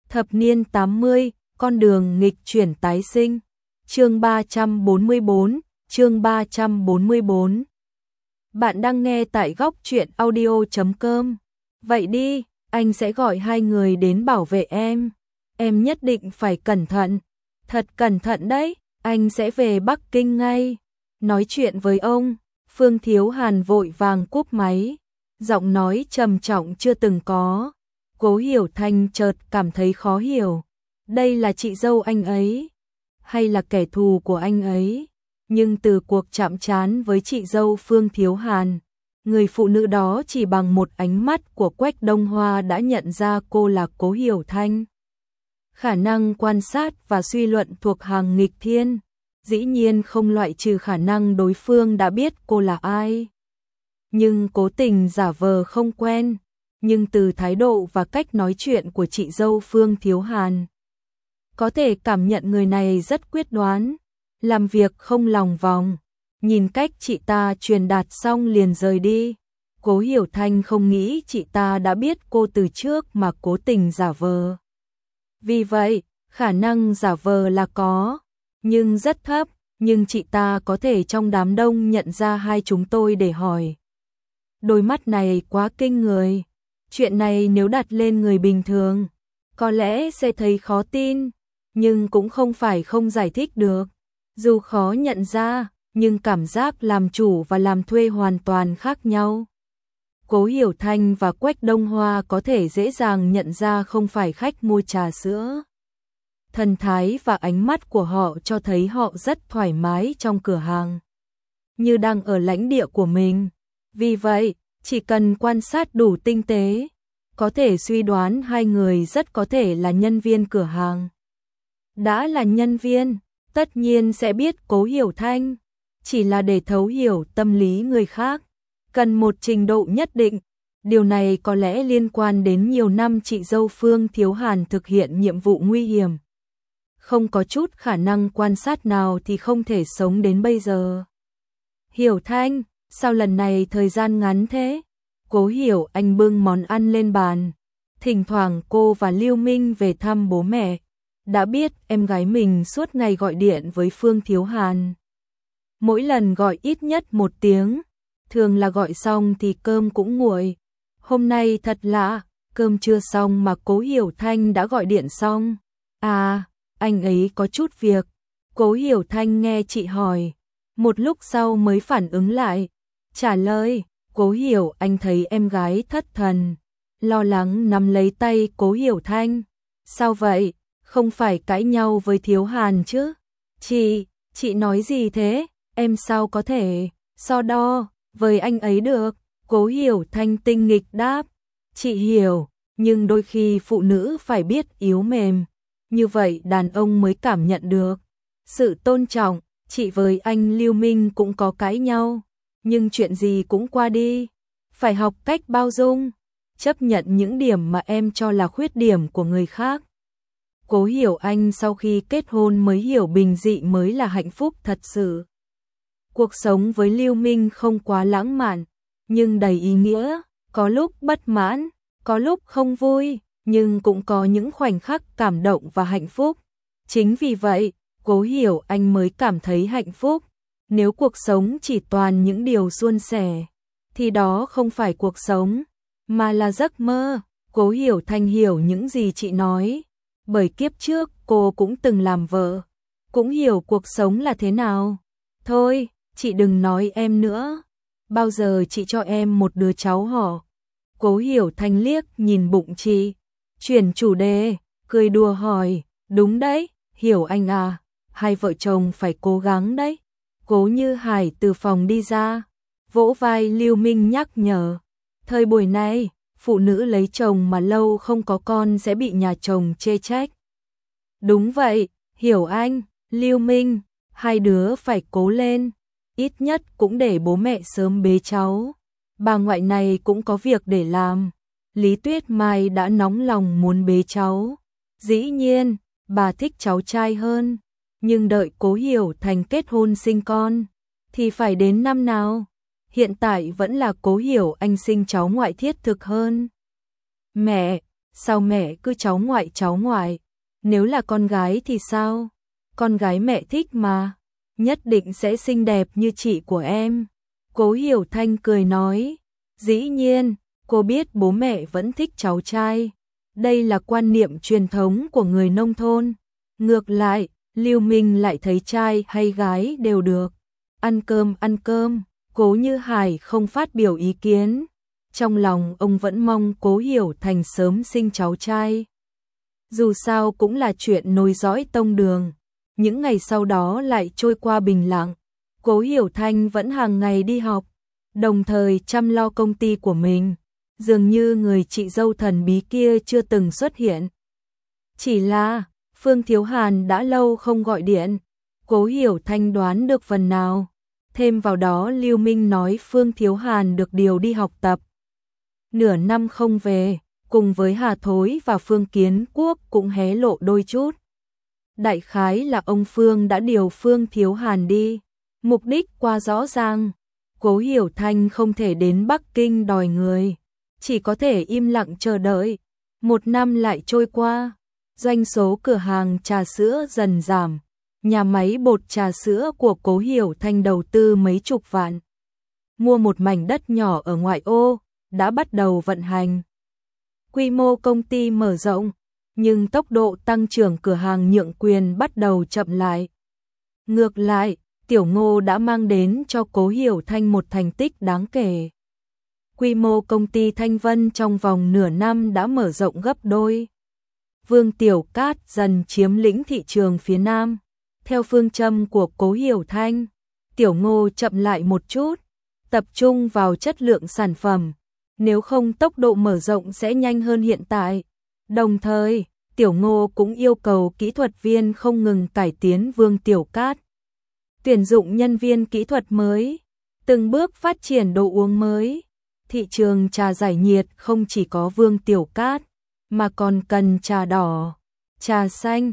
Thập niên 80, con đường nghịch chuyển tái sinh. Chương 344, chương 344. Bạn đang nghe tại góc truyện audio.com. Vậy đi, anh sẽ gọi hai người đến bảo vệ em. Em nhất định phải cẩn thận. Thật cẩn thận đấy, anh sẽ về Bắc Kinh ngay. Nói chuyện với ông, Phương Thiếu Hàn vội vàng cúp máy. Giọng nói trầm trọng chưa từng có. Cố Hiểu Thanh chợt cảm thấy khó hiểu. Đây là chị dâu anh ấy, hay là kẻ thù của anh ấy? Nhưng từ cuộc chạm trán với chị dâu Phương Thiếu Hàn, người phụ nữ đó chỉ bằng một ánh mắt của Quách Đông Hoa đã nhận ra cô là Cố Hiểu Thanh. Khả năng quan sát và suy luận thuộc hàng nghịch thiên, dĩ nhiên không loại trừ khả năng đối phương đã biết cô là ai. Nhưng cố tình giả vờ không quen, nhưng từ thái độ và cách nói chuyện của chị dâu Phương Thiếu Hàn, có thể cảm nhận người này rất quyết đoán, làm việc không lòng vòng. Nhìn cách chị ta truyền đạt xong liền rời đi, Cố Hiểu Thanh không nghĩ chị ta đã biết cô từ trước mà cố tình giả vờ. Vì vậy, khả năng giả vờ là có, nhưng rất thấp, nhưng chị ta có thể trong đám đông nhận ra hai chúng tôi để hỏi. Đôi mắt này quá kinh người, chuyện này nếu đặt lên người bình thường, có lẽ sẽ thấy khó tin, nhưng cũng không phải không giải thích được. Dù khó nhận ra, nhưng cảm giác làm chủ và làm thuê hoàn toàn khác nhau. Cố Hiểu Thanh và Quách Đông Hoa có thể dễ dàng nhận ra không phải khách mua trà sữa. Thần thái và ánh mắt của họ cho thấy họ rất thoải mái trong cửa hàng, như đang ở lãnh địa của mình. Vì vậy, chỉ cần quan sát đủ tinh tế, có thể suy đoán hai người rất có thể là nhân viên cửa hàng. Đã là nhân viên, tất nhiên sẽ biết Cố Hiểu Thanh, chỉ là để thấu hiểu tâm lý người khác, cần một trình độ nhất định. Điều này có lẽ liên quan đến nhiều năm chị dâu Phương Thiếu Hàn thực hiện nhiệm vụ nguy hiểm. Không có chút khả năng quan sát nào thì không thể sống đến bây giờ. Hiểu Thanh, sao lần này thời gian ngắn thế? Cố Hiểu Anh bưng món ăn lên bàn. Thỉnh thoảng cô và Lưu Minh về thăm bố mẹ. Đã biết em gái mình suốt ngày gọi điện với Phương Thiếu Hàn. Mỗi lần gọi ít nhất 1 tiếng. Thường là gọi xong thì cơm cũng nguội. Hôm nay thật lạ, cơm chưa xong mà Cố Hiểu Thanh đã gọi điện xong. À, anh ấy có chút việc. Cố Hiểu Thanh nghe chị hỏi, một lúc sau mới phản ứng lại. Trả lời, Cố Hiểu Anh thấy em gái thất thần, lo lắng nắm lấy tay Cố Hiểu Thanh. Sao vậy? Không phải cãi nhau với Thiếu Hàn chứ? Chị nói gì thế? Em sao có thể so đo với anh ấy được? Cố Hiểu Thanh tinh nghịch đáp. Chị hiểu, nhưng đôi khi phụ nữ phải biết yếu mềm, như vậy đàn ông mới cảm nhận được sự tôn trọng. Chị với anh Lưu Minh cũng có cãi nhau, nhưng chuyện gì cũng qua đi. Phải học cách bao dung, chấp nhận những điểm mà em cho là khuyết điểm của người khác. Cố Hiểu Anh sau khi kết hôn mới hiểu bình dị mới là hạnh phúc thật sự. Cuộc sống với Lưu Minh không quá lãng mạn, nhưng đầy ý nghĩa, có lúc bất mãn, có lúc không vui, nhưng cũng có những khoảnh khắc cảm động và hạnh phúc. Chính vì vậy, Cố Hiểu Anh mới cảm thấy hạnh phúc. Nếu cuộc sống chỉ toàn những điều suôn sẻ, thì đó không phải cuộc sống, mà là giấc mơ. Cố Hiểu Thanh hiểu những gì chị nói, bởi kiếp trước cô cũng từng làm vợ, cũng hiểu cuộc sống là thế nào. Thôi, chị đừng nói em nữa. Bao giờ chị cho em một đứa cháu họ? Cố Hiểu Thanh liếc nhìn bụng chị, chuyển chủ đề, cười đùa hỏi, đúng đấy, Hiểu Anh à, hai vợ chồng phải cố gắng đấy. Cố Như Hải từ phòng đi ra, vỗ vai Lưu Minh nhắc nhở, thời buổi này, phụ nữ lấy chồng mà lâu không có con sẽ bị nhà chồng chê trách. Đúng vậy, Hiểu Anh, Lưu Minh, hai đứa phải cố lên, ít nhất cũng để bố mẹ sớm bế cháu. Bà ngoại này cũng có việc để làm. Lý Tuyết Mai đã nóng lòng muốn bế cháu. Dĩ nhiên, bà thích cháu trai hơn, nhưng đợi Cố Hiểu Thành kết hôn sinh con thì phải đến năm nào? Hiện tại vẫn là Cố Hiểu Anh sinh cháu ngoại thiết thực hơn. Mẹ, Sao mẹ cứ cháu ngoại cháu ngoại? Nếu là con gái thì sao? Con gái mẹ thích mà, nhất định sẽ xinh đẹp như chị của em. Cố Hiểu Thanh cười nói, dĩ nhiên, cô biết bố mẹ vẫn thích cháu trai. Đây là quan niệm truyền thống của người nông thôn. Ngược lại, Lưu Minh lại thấy trai hay gái đều được. Ăn cơm, Cố Như Hải không phát biểu ý kiến. Trong lòng ông vẫn mong Cố Hiểu Thành sớm sinh cháu trai. Dù sao cũng là chuyện nối dõi tông đường. Những ngày sau đó lại trôi qua bình lặng. Cố Hiểu Thanh vẫn hàng ngày đi học, đồng thời chăm lo công ty của mình. Dường như người chị dâu thần bí kia chưa từng xuất hiện. Chỉ là Phương Thiếu Hàn đã lâu không gọi điện. Cố Hiểu Thanh đoán được phần nào. Thêm vào đó Lưu Minh nói Phương Thiếu Hàn được điều đi học tập. Nửa năm không về, cùng với Hà Thối và Phương Kiến Quốc cũng hé lộ đôi chút. Đại khái là ông Phương đã điều Phương Thiếu Hàn đi. Mục đích quá rõ ràng. Cố Hiểu Thanh không thể đến Bắc Kinh đòi người, chỉ có thể im lặng chờ đợi. Một năm lại trôi qua, doanh số cửa hàng trà sữa dần giảm. Nhà máy bột trà sữa của Cố Hiểu Thanh đầu tư mấy chục vạn, mua một mảnh đất nhỏ ở ngoại ô, đã bắt đầu vận hành. Quy mô công ty mở rộng, nhưng tốc độ tăng trưởng cửa hàng nhượng quyền bắt đầu chậm lại. Ngược lại, Tiểu Ngô đã mang đến cho Cố Hiểu Thanh một thành tích đáng kể. Quy mô công ty Thanh Vân trong vòng nửa năm đã mở rộng gấp đôi. Vương Tiểu Cát dần chiếm lĩnh thị trường phía Nam. Theo phương châm của Cố Hiểu Thanh, Tiểu Ngô chậm lại một chút, tập trung vào chất lượng sản phẩm, nếu không tốc độ mở rộng sẽ nhanh hơn hiện tại. Đồng thời, Tiểu Ngô cũng yêu cầu kỹ thuật viên không ngừng cải tiến Vương Tiểu Cát. Tuyển dụng nhân viên kỹ thuật mới, từng bước phát triển đồ uống mới. Thị trường trà giải nhiệt không chỉ có Vương Tiểu Cát, mà còn cần trà đỏ, trà xanh,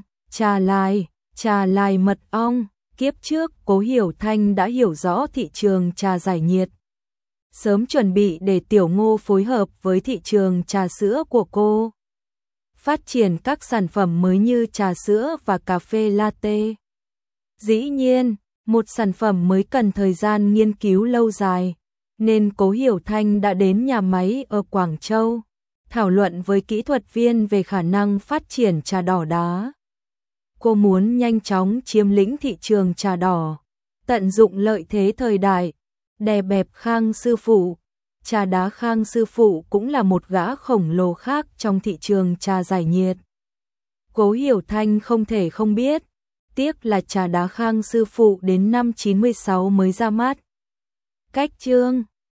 trà lai mật ong. Kiếp trước Cố Hiểu Thanh đã hiểu rõ thị trường trà giải nhiệt, sớm chuẩn bị để Tiểu Ngô phối hợp với thị trường trà sữa của cô, phát triển các sản phẩm mới như trà sữa và cà phê latte. Dĩ nhiên, một sản phẩm mới cần thời gian nghiên cứu lâu dài, nên Cố Hiểu Thanh đã đến nhà máy ở Quảng Châu, thảo luận với kỹ thuật viên về khả năng phát triển trà đỏ đá. Cô muốn nhanh chóng chiếm lĩnh thị trường trà đỏ, tận dụng lợi thế thời đại, đè bẹp Khang sư phụ. Trà đá Khang sư phụ cũng là một gã khổng lồ khác trong thị trường trà giải nhiệt. Cố Hiểu Thanh không thể không biết, tiếc là trà đá Khang sư phụ đến năm 96 mới ra mắt. Cách chương